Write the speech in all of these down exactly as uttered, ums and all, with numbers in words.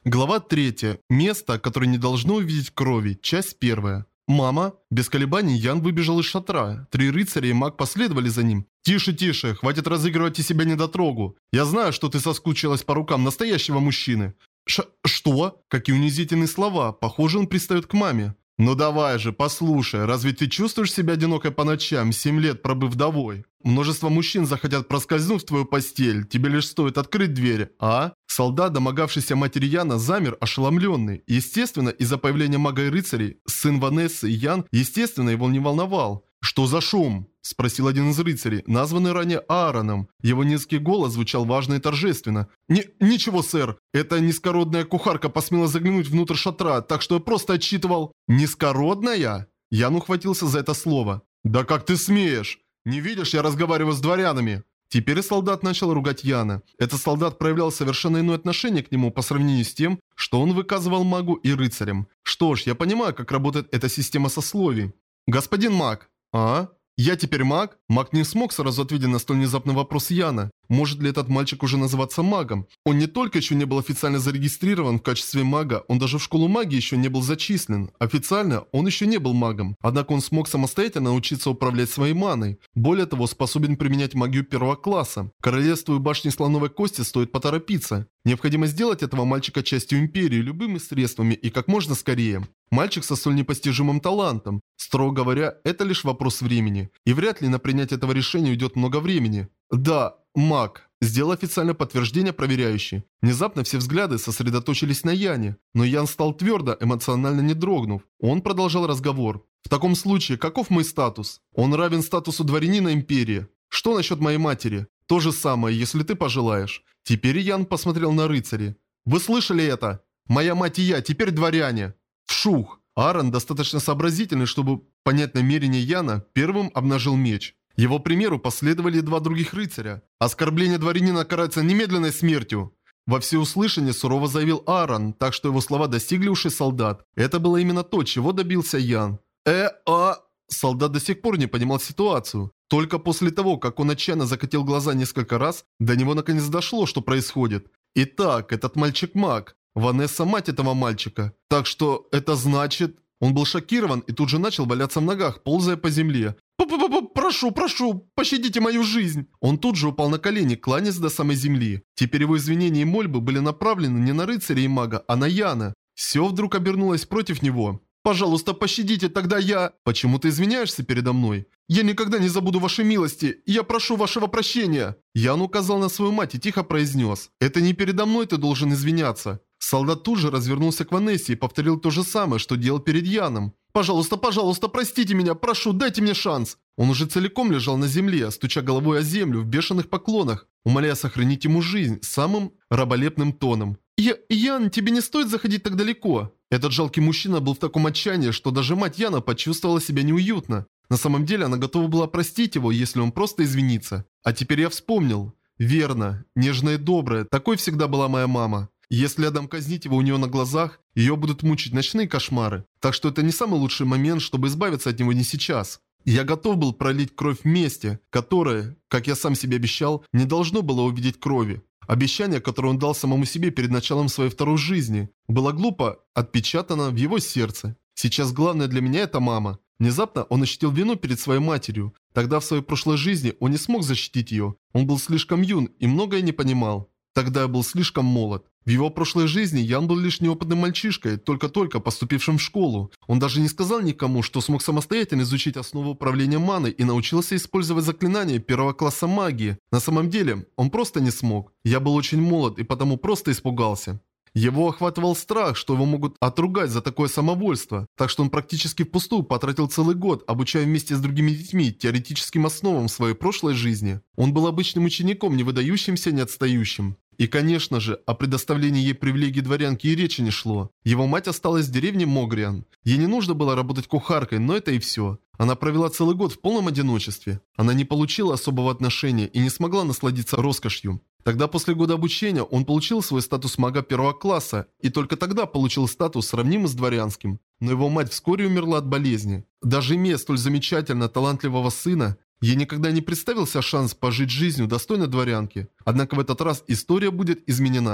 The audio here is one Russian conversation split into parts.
Глава третья. Место, которое не должно увидеть крови. Часть первая. «Мама!» Без колебаний Ян выбежал из шатра. Три рыцаря и маг последовали за ним. «Тише, тише! Хватит разыгрывать из себя недотрогу! Я знаю, что ты соскучилась по рукам настоящего мужчины!» Ш... Что? Какие унизительные слова! Похоже, он пристает к маме. «Ну давай же, послушай, разве ты чувствуешь себя одинокой по ночам, семь лет пробыв вдовой? Множество мужчин захотят проскользнуть в твою постель, тебе лишь стоит открыть дверь, а?» Солдат, домогавшийся матери Яна, замер ошеломленный. Естественно, из-за появления мага и рыцарей, сын Ванессы и Ян, естественно, его не волновал. «Что за шум?» – спросил один из рыцарей, названный ранее Аароном. Его низкий голос звучал важно и торжественно. «Ни «Ничего, сэр. Эта низкородная кухарка посмела заглянуть внутрь шатра, так что я просто отчитывал...» «Низкородная?» Ян ухватился за это слово. «Да как ты смеешь? Не видишь, я разговариваю с дворянами!» Теперь солдат начал ругать Яна. Этот солдат проявлял совершенно иное отношение к нему по сравнению с тем, что он выказывал магу и рыцарям. Что ж, я понимаю, как работает эта система сословий. «Господин маг!» «А? Я теперь маг?» Маг не смог сразу ответить на столь внезапный вопрос Яна. Может ли этот мальчик уже называться магом? Он не только еще не был официально зарегистрирован в качестве мага, он даже в школу магии еще не был зачислен. Официально он еще не был магом. Однако он смог самостоятельно научиться управлять своей маной. Более того, способен применять магию первого класса. Королевству и башне слоновой кости стоит поторопиться. Необходимо сделать этого мальчика частью империи любыми средствами и как можно скорее. Мальчик со столь непостижимым талантом. Строго говоря, это лишь вопрос времени. И вряд ли на принятие этого решения уйдет много времени. Да, маг. Сделал официальное подтверждение проверяющий. Внезапно все взгляды сосредоточились на Яне. Но Ян стал твердо, эмоционально не дрогнув. Он продолжал разговор. В таком случае, каков мой статус? Он равен статусу дворянина империи. Что насчет моей матери? То же самое, если ты пожелаешь. Теперь Ян посмотрел на рыцарей. Вы слышали это? Моя мать и я теперь дворяне. Вшух! Аарон, достаточно сообразительный, чтобы понять намерение Яна, первым обнажил меч. Его примеру последовали два других рыцаря. Оскорбление дворянина карается немедленной смертью. Во всеуслышание сурово заявил Аарон, так что его слова достигли ушей солдат. Это было именно то, чего добился Ян. Э, а... Солдат до сих пор не понимал ситуацию. Только после того, как он отчаянно закатил глаза несколько раз, до него наконец дошло, что происходит. Итак, этот мальчик маг. Ванесса мать этого мальчика. Так что это значит... Он был шокирован и тут же начал валяться в ногах, ползая по земле. «П-п-п-п, прошу, прошу, пощадите мою жизнь!» Он тут же упал на колени, кланяясь до самой земли. Теперь его извинения и мольбы были направлены не на рыцаря и мага, а на Яна. Все вдруг обернулось против него. «Пожалуйста, пощадите, тогда я...» «Почему ты извиняешься передо мной?» «Я никогда не забуду вашей милости, я прошу вашего прощения!» Ян указал на свою мать и тихо произнес. «Это не передо мной ты должен извиняться». Солдат тут же развернулся к Ванессе и повторил то же самое, что делал перед Яном. «Пожалуйста, пожалуйста, простите меня, прошу, дайте мне шанс!» Он уже целиком лежал на земле, стуча головой о землю в бешеных поклонах, умоляя сохранить ему жизнь самым раболепным тоном. «Я... Ян, тебе не стоит заходить так далеко!» Этот жалкий мужчина был в таком отчаянии, что даже мать Яна почувствовала себя неуютно. На самом деле она готова была простить его, если он просто извинится. А теперь я вспомнил. Верно, нежная и добрая, такой всегда была моя мама. Если Адам казнить его у нее на глазах, ее будут мучить ночные кошмары. Так что это не самый лучший момент, чтобы избавиться от него не сейчас. Я готов был пролить кровь в месте, которое, как я сам себе обещал, не должно было увидеть крови. Обещание, которое он дал самому себе перед началом своей второй жизни, было глупо отпечатано в его сердце. Сейчас главное для меня это мама. Внезапно он ощутил вину перед своей матерью. Тогда в своей прошлой жизни он не смог защитить ее. Он был слишком юн и многое не понимал. Тогда я был слишком молод. В его прошлой жизни Ян был лишь неопытным мальчишкой, только-только поступившим в школу. Он даже не сказал никому, что смог самостоятельно изучить основу управления маной и научился использовать заклинания первого класса магии. На самом деле, он просто не смог. Я был очень молод и потому просто испугался. Его охватывал страх, что его могут отругать за такое самовольство, так что он практически впустую потратил целый год, обучая вместе с другими детьми теоретическим основам своей прошлой жизни. Он был обычным учеником, не выдающимся, не отстающим. И, конечно же, о предоставлении ей привилегий дворянки и речи не шло. Его мать осталась в деревне Могриан. Ей не нужно было работать кухаркой, но это и все. Она провела целый год в полном одиночестве. Она не получила особого отношения и не смогла насладиться роскошью. Тогда после года обучения он получил свой статус мага первого класса, и только тогда получил статус, сравнимый с дворянским. Но его мать вскоре умерла от болезни. Даже имея столь замечательно талантливого сына, ей никогда не представился шанс пожить жизнью достойной дворянки. Однако в этот раз история будет изменена.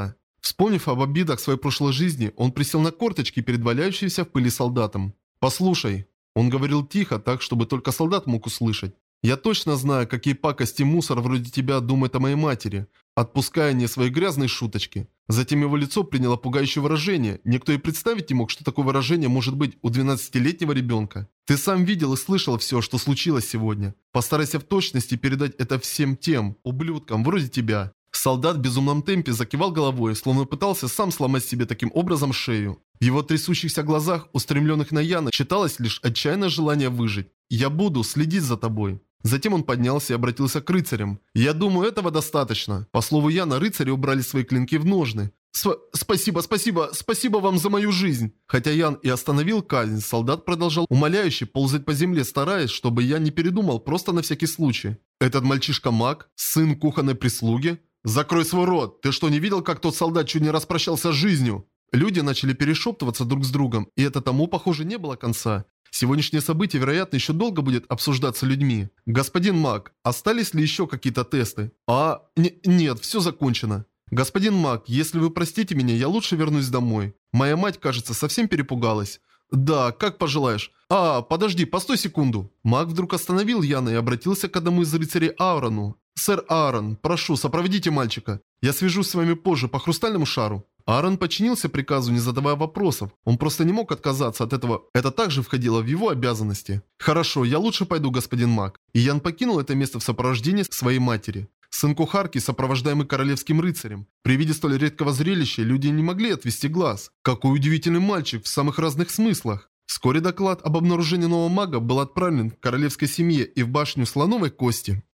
Вспомнив об обидах своей прошлой жизни, он присел на корточки перед валяющимся в пыли солдатом. «Послушай». Он говорил тихо, так, чтобы только солдат мог услышать. «Я точно знаю, какие пакости мусор вроде тебя думает о моей матери, отпуская не свои грязные шуточки». Затем его лицо приняло пугающее выражение. Никто и представить не мог, что такое выражение может быть у двенадцатилетнего ребенка. «Ты сам видел и слышал все, что случилось сегодня. Постарайся в точности передать это всем тем ублюдкам вроде тебя». Солдат в безумном темпе закивал головой, словно пытался сам сломать себе таким образом шею. В его трясущихся глазах, устремленных на Яна, читалось лишь отчаянное желание выжить. «Я буду следить за тобой». Затем он поднялся и обратился к рыцарям. «Я думаю, этого достаточно». По слову Яна, рыцари убрали свои клинки в ножны. Сп «Спасибо, спасибо, спасибо вам за мою жизнь». Хотя Ян и остановил казнь, солдат продолжал умоляюще ползать по земле, стараясь, чтобы Ян не передумал, просто на всякий случай. «Этот мальчишка-маг? Сын кухонной прислуги? Закрой свой рот! Ты что, не видел, как тот солдат чуть не распрощался с жизнью?» Люди начали перешептываться друг с другом, и это тому, похоже, не было конца. Сегодняшнее событие, вероятно, еще долго будет обсуждаться людьми. «Господин Мак, остались ли еще какие-то тесты?» «А... Не, нет, все закончено». «Господин Мак, если вы простите меня, я лучше вернусь домой. Моя мать, кажется, совсем перепугалась». «Да, как пожелаешь». «А, подожди, постой секунду». Маг вдруг остановил Яна и обратился к одному из рыцарей Аарону. «Сэр Аарон, прошу, сопроводите мальчика. Я свяжусь с вами позже по хрустальному шару». Аарон подчинился приказу, не задавая вопросов. Он просто не мог отказаться от этого. Это также входило в его обязанности. «Хорошо, я лучше пойду, господин Мак». И Ян покинул это место в сопровождении своей матери. Сын кухарки, сопровождаемый королевским рыцарем. При виде столь редкого зрелища люди не могли отвести глаз. Какой удивительный мальчик в самых разных смыслах. Вскоре доклад об обнаружении нового мага был отправлен к королевской семье и в башню слоновой кости.